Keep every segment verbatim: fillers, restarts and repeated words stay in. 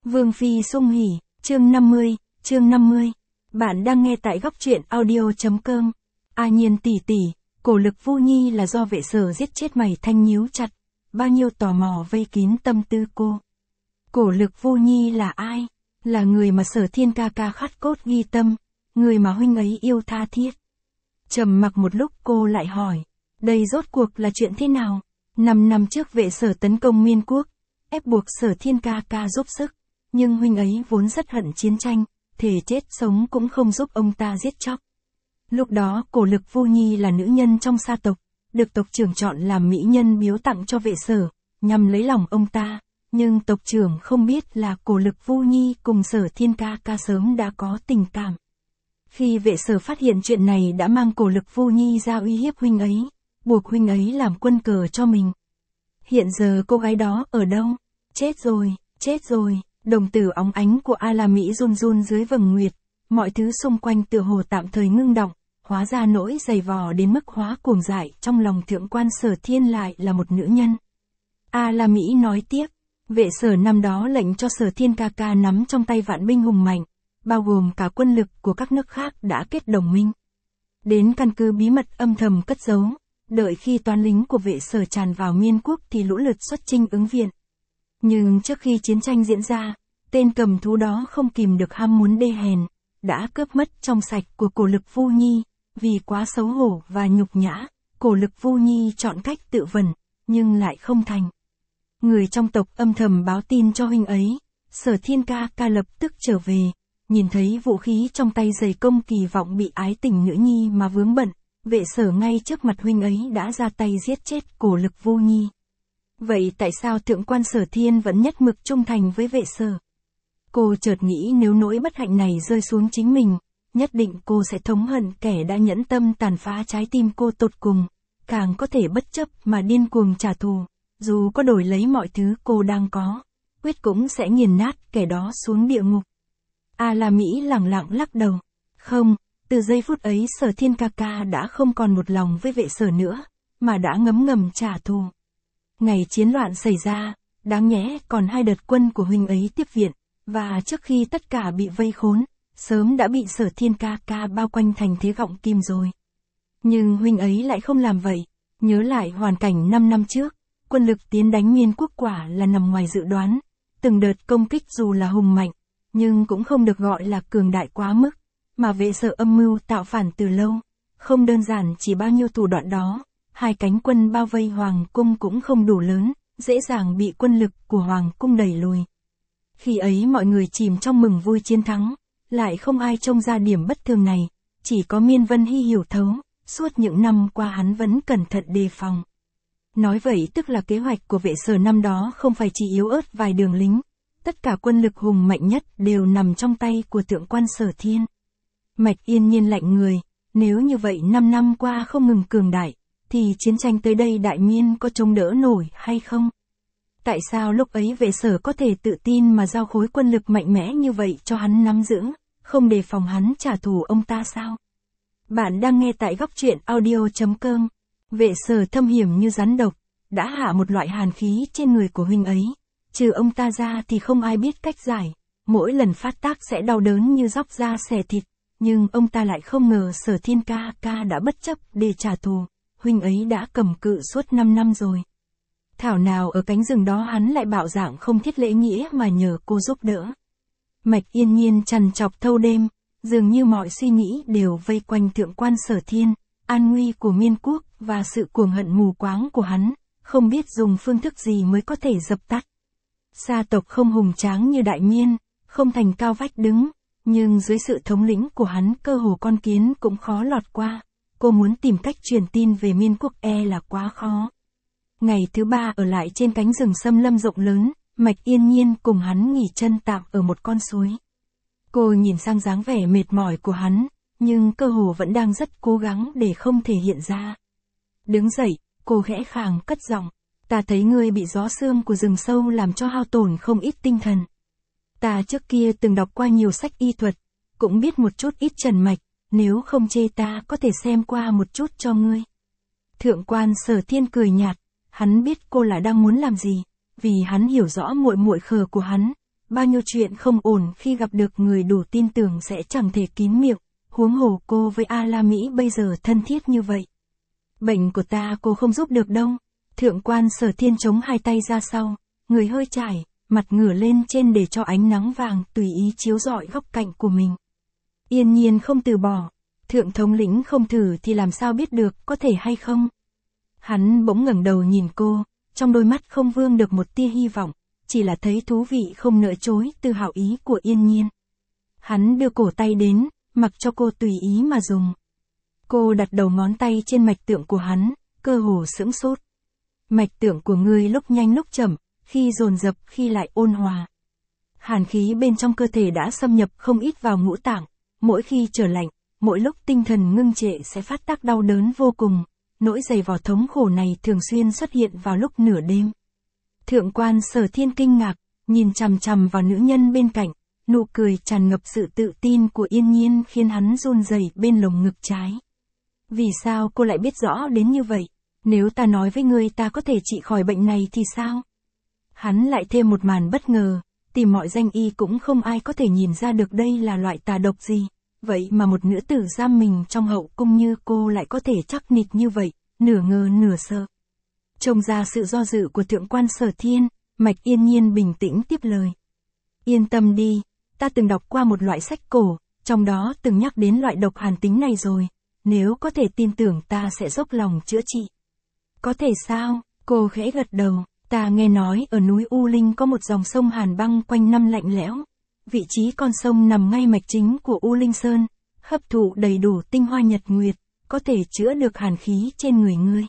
Vương Phi sung hỉ, chương năm mươi, chương năm mươi. Bạn đang nghe tại góc truyện audio.com. A Nhiên tỷ tỷ, Cổ Lực Vu Nhi là do vệ sở giết chết mày thanh nhíu chặt, bao nhiêu tò mò vây kín tâm tư cô. Cổ Lực Vu Nhi là ai? Là người mà Sở Thiên ca ca khát cốt ghi tâm, người mà huynh ấy yêu tha thiết. Trầm mặc một lúc cô lại hỏi, đây rốt cuộc là chuyện thế nào? Năm năm trước vệ sở tấn công Miên Quốc, ép buộc Sở Thiên ca ca giúp sức, nhưng huynh ấy vốn rất hận chiến tranh, thề chết sống cũng không giúp ông ta giết chóc. Lúc đó Cổ Lực Vu Nhi là nữ nhân trong sa tộc, được tộc trưởng chọn làm mỹ nhân biếu tặng cho vệ sở, nhằm lấy lòng ông ta, nhưng tộc trưởng không biết là Cổ Lực Vu Nhi cùng Sở Thiên ca ca sớm đã có tình cảm. Khi vệ sở phát hiện chuyện này đã mang Cổ Lực Vu Nhi ra uy hiếp huynh ấy, buộc huynh ấy làm quân cờ cho mình. Hiện giờ cô gái đó ở đâu? Chết rồi, chết rồi. Đồng tử óng ánh của A La Mỹ run run dưới vầng nguyệt, mọi thứ xung quanh tựa hồ tạm thời ngưng động, hóa ra nỗi dày vò đến mức hóa cuồng dại trong lòng thượng quan Sở Thiên lại là một nữ nhân. A La Mỹ nói tiếp, vệ sở năm đó lệnh cho Sở Thiên ca ca nắm trong tay vạn binh hùng mạnh, bao gồm cả quân lực của các nước khác đã kết đồng minh. Đến căn cứ bí mật âm thầm cất giấu, đợi khi toán lính của vệ sở tràn vào Miên Quốc thì lũ lượt xuất chinh ứng viện. Nhưng trước khi chiến tranh diễn ra, tên cầm thú đó không kìm được ham muốn đê hèn, đã cướp mất trong sạch của Cổ Lực Vu Nhi, vì quá xấu hổ và nhục nhã, Cổ Lực Vu Nhi chọn cách tự vần, nhưng lại không thành. Người trong tộc âm thầm báo tin cho huynh ấy, Sở Thiên ca ca lập tức trở về, nhìn thấy vũ khí trong tay giày công kỳ vọng bị ái tình nữ nhi mà vướng bận, vệ sở ngay trước mặt huynh ấy đã ra tay giết chết Cổ Lực Vu Nhi. Vậy tại sao thượng quan Sở Thiên vẫn nhất mực trung thành với vệ sở? Cô chợt nghĩ nếu nỗi bất hạnh này rơi xuống chính mình, nhất định cô sẽ thống hận kẻ đã nhẫn tâm tàn phá trái tim cô tột cùng, càng có thể bất chấp mà điên cuồng trả thù, dù có đổi lấy mọi thứ cô đang có, quyết cũng sẽ nghiền nát kẻ đó xuống địa ngục. A La Mỹ lẳng lặng lắc đầu, không, từ giây phút ấy Sở Thiên ca ca đã không còn một lòng với vệ sở nữa, mà đã ngấm ngầm trả thù. Ngày chiến loạn xảy ra, đáng nhẽ còn hai đợt quân của huynh ấy tiếp viện, và trước khi tất cả bị vây khốn, sớm đã bị Sở Thiên ca ca bao quanh thành thế gọng kim rồi. Nhưng huynh ấy lại không làm vậy, nhớ lại hoàn cảnh năm năm trước, quân lực tiến đánh Miên Quốc quả là nằm ngoài dự đoán, từng đợt công kích dù là hùng mạnh, nhưng cũng không được gọi là cường đại quá mức, mà vệ sở âm mưu tạo phản từ lâu, không đơn giản chỉ bao nhiêu thủ đoạn đó. Hai cánh quân bao vây Hoàng cung cũng không đủ lớn, dễ dàng bị quân lực của Hoàng cung đẩy lùi. Khi ấy mọi người chìm trong mừng vui chiến thắng, lại không ai trông ra điểm bất thường này, chỉ có Miên Vân Hy hiểu thấu, suốt những năm qua hắn vẫn cẩn thận đề phòng. Nói vậy tức là kế hoạch của vệ sở năm đó không phải chỉ yếu ớt vài đường lính, tất cả quân lực hùng mạnh nhất đều nằm trong tay của thượng quan Sở Thiên. Mạch Yên Nhiên lạnh người, nếu như vậy năm năm qua không ngừng cường đại, thì chiến tranh tới đây Đại Miên có chống đỡ nổi hay không? Tại sao lúc ấy vệ sở có thể tự tin mà giao khối quân lực mạnh mẽ như vậy cho hắn nắm giữ, không đề phòng hắn trả thù ông ta sao? Bạn đang nghe tại góc truyện audio.com. Vệ sở thâm hiểm như rắn độc, đã hạ một loại hàn khí trên người của huynh ấy. Trừ ông ta ra thì không ai biết cách giải, mỗi lần phát tác sẽ đau đớn như róc da xẻ thịt, nhưng ông ta lại không ngờ Sở Thiên ca ca đã bất chấp để trả thù. Huynh ấy đã cầm cự suốt năm năm rồi. Thảo nào ở cánh rừng đó hắn lại bạo dạn không thiết lễ nghĩa mà nhờ cô giúp đỡ. Mạch Yên Nhiên trằn trọc thâu đêm, dường như mọi suy nghĩ đều vây quanh thượng quan Sở Thiên, an nguy của Miên Quốc và sự cuồng hận mù quáng của hắn, không biết dùng phương thức gì mới có thể dập tắt. Sa tộc không hùng tráng như Đại Miên, không thành cao vách đứng, nhưng dưới sự thống lĩnh của hắn cơ hồ con kiến cũng khó lọt qua. Cô muốn tìm cách truyền tin về Miên Quốc e là quá khó. Ngày thứ ba ở lại trên cánh rừng xâm lâm rộng lớn, Mạch Yên Nhiên cùng hắn nghỉ chân tạm ở một con suối. Cô nhìn sang dáng vẻ mệt mỏi của hắn, nhưng cơ hồ vẫn đang rất cố gắng để không thể hiện ra. Đứng dậy, cô khẽ khàng cất giọng, ta thấy ngươi bị gió sương của rừng sâu làm cho hao tổn không ít tinh thần. Ta trước kia từng đọc qua nhiều sách y thuật, cũng biết một chút ít trần mạch. Nếu không chê ta có thể xem qua một chút cho ngươi. Thượng quan Sở Thiên cười nhạt, hắn biết cô là đang muốn làm gì, vì hắn hiểu rõ muội muội khờ của hắn, bao nhiêu chuyện không ổn khi gặp được người đủ tin tưởng sẽ chẳng thể kín miệng, huống hồ cô với A La Mỹ bây giờ thân thiết như vậy. Bệnh của ta cô không giúp được đâu. Thượng quan Sở Thiên chống hai tay ra sau, người hơi trải, mặt ngửa lên trên để cho ánh nắng vàng tùy ý chiếu rọi góc cạnh của mình. Yên nhiên không từ bỏ, thượng thống lĩnh không thử thì làm sao biết được có thể hay không. Hắn bỗng ngẩng đầu nhìn cô, trong đôi mắt không vương được một tia hy vọng, chỉ là thấy thú vị không nỡ chối từ hảo ý của Yên nhiên. Hắn đưa cổ tay đến, mặc cho cô tùy ý mà dùng. Cô đặt đầu ngón tay trên mạch tượng của hắn, cơ hồ sững sốt. Mạch tượng của ngươi lúc nhanh lúc chậm, khi dồn dập khi lại ôn hòa. Hàn khí bên trong cơ thể đã xâm nhập không ít vào ngũ tạng, mỗi khi trở lạnh, mỗi lúc tinh thần ngưng trệ sẽ phát tác đau đớn vô cùng, nỗi dày vò thống khổ này thường xuyên xuất hiện vào lúc nửa đêm. Thượng quan Sở Thiên kinh ngạc, nhìn chằm chằm vào nữ nhân bên cạnh, nụ cười tràn ngập sự tự tin của Yên nhiên khiến hắn run rẩy bên lồng ngực trái. Vì sao cô lại biết rõ đến như vậy? Nếu ta nói với ngươi ta có thể trị khỏi bệnh này thì sao? Hắn lại thêm một màn bất ngờ, tìm mọi danh y cũng không ai có thể nhìn ra được đây là loại tà độc gì. Vậy mà một nữ tử giam mình trong hậu cung như cô lại có thể chắc nịch như vậy, nửa ngờ nửa sợ. Trông ra sự do dự của thượng quan Sở Thiên, Mạch Yên nhiên bình tĩnh tiếp lời. Yên tâm đi, ta từng đọc qua một loại sách cổ, trong đó từng nhắc đến loại độc hàn tính này rồi, nếu có thể tin tưởng ta sẽ dốc lòng chữa trị. Có thể sao? Cô khẽ gật đầu, ta nghe nói ở núi U Linh có một dòng sông hàn băng quanh năm lạnh lẽo. Vị trí con sông nằm ngay mạch chính của U Linh Sơn, hấp thụ đầy đủ tinh hoa nhật nguyệt, có thể chữa được hàn khí trên người ngươi.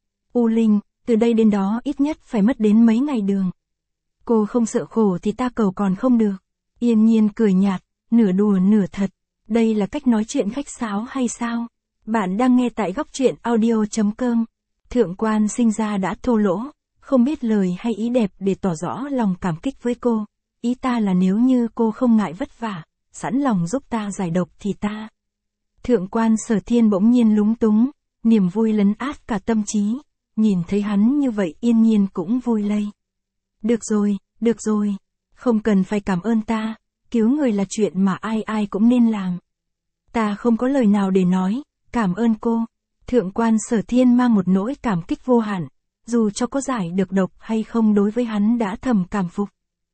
U Linh, từ đây đến đó ít nhất phải mất đến mấy ngày đường. Cô không sợ khổ thì ta cầu còn không được. Yên nhiên cười nhạt, nửa đùa nửa thật. Đây là cách nói chuyện khách sáo hay sao? Bạn đang nghe tại góc truyện audio chấm com. Thượng quan sinh ra đã thô lỗ, không biết lời hay ý đẹp để tỏ rõ lòng cảm kích với cô. Ý ta là nếu như cô không ngại vất vả, sẵn lòng giúp ta giải độc thì ta. Thượng quan Sở Thiên bỗng nhiên lúng túng, niềm vui lấn át cả tâm trí. Nhìn thấy hắn như vậy Yên nhiên cũng vui lây. Được rồi, được rồi, không cần phải cảm ơn ta, cứu người là chuyện mà ai ai cũng nên làm. Ta không có lời nào để nói, cảm ơn cô. Thượng quan Sở Thiên mang một nỗi cảm kích vô hạn, dù cho có giải được độc hay không đối với hắn đã thầm cảm phục.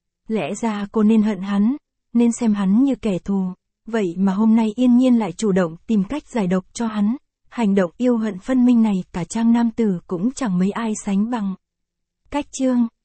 Lẽ ra cô nên hận hắn, nên xem hắn như kẻ thù, vậy mà hôm nay Yên nhiên lại chủ động tìm cách giải độc cho hắn. Hành động yêu hận phân minh này cả trang nam tử cũng chẳng mấy ai sánh bằng. Cách chương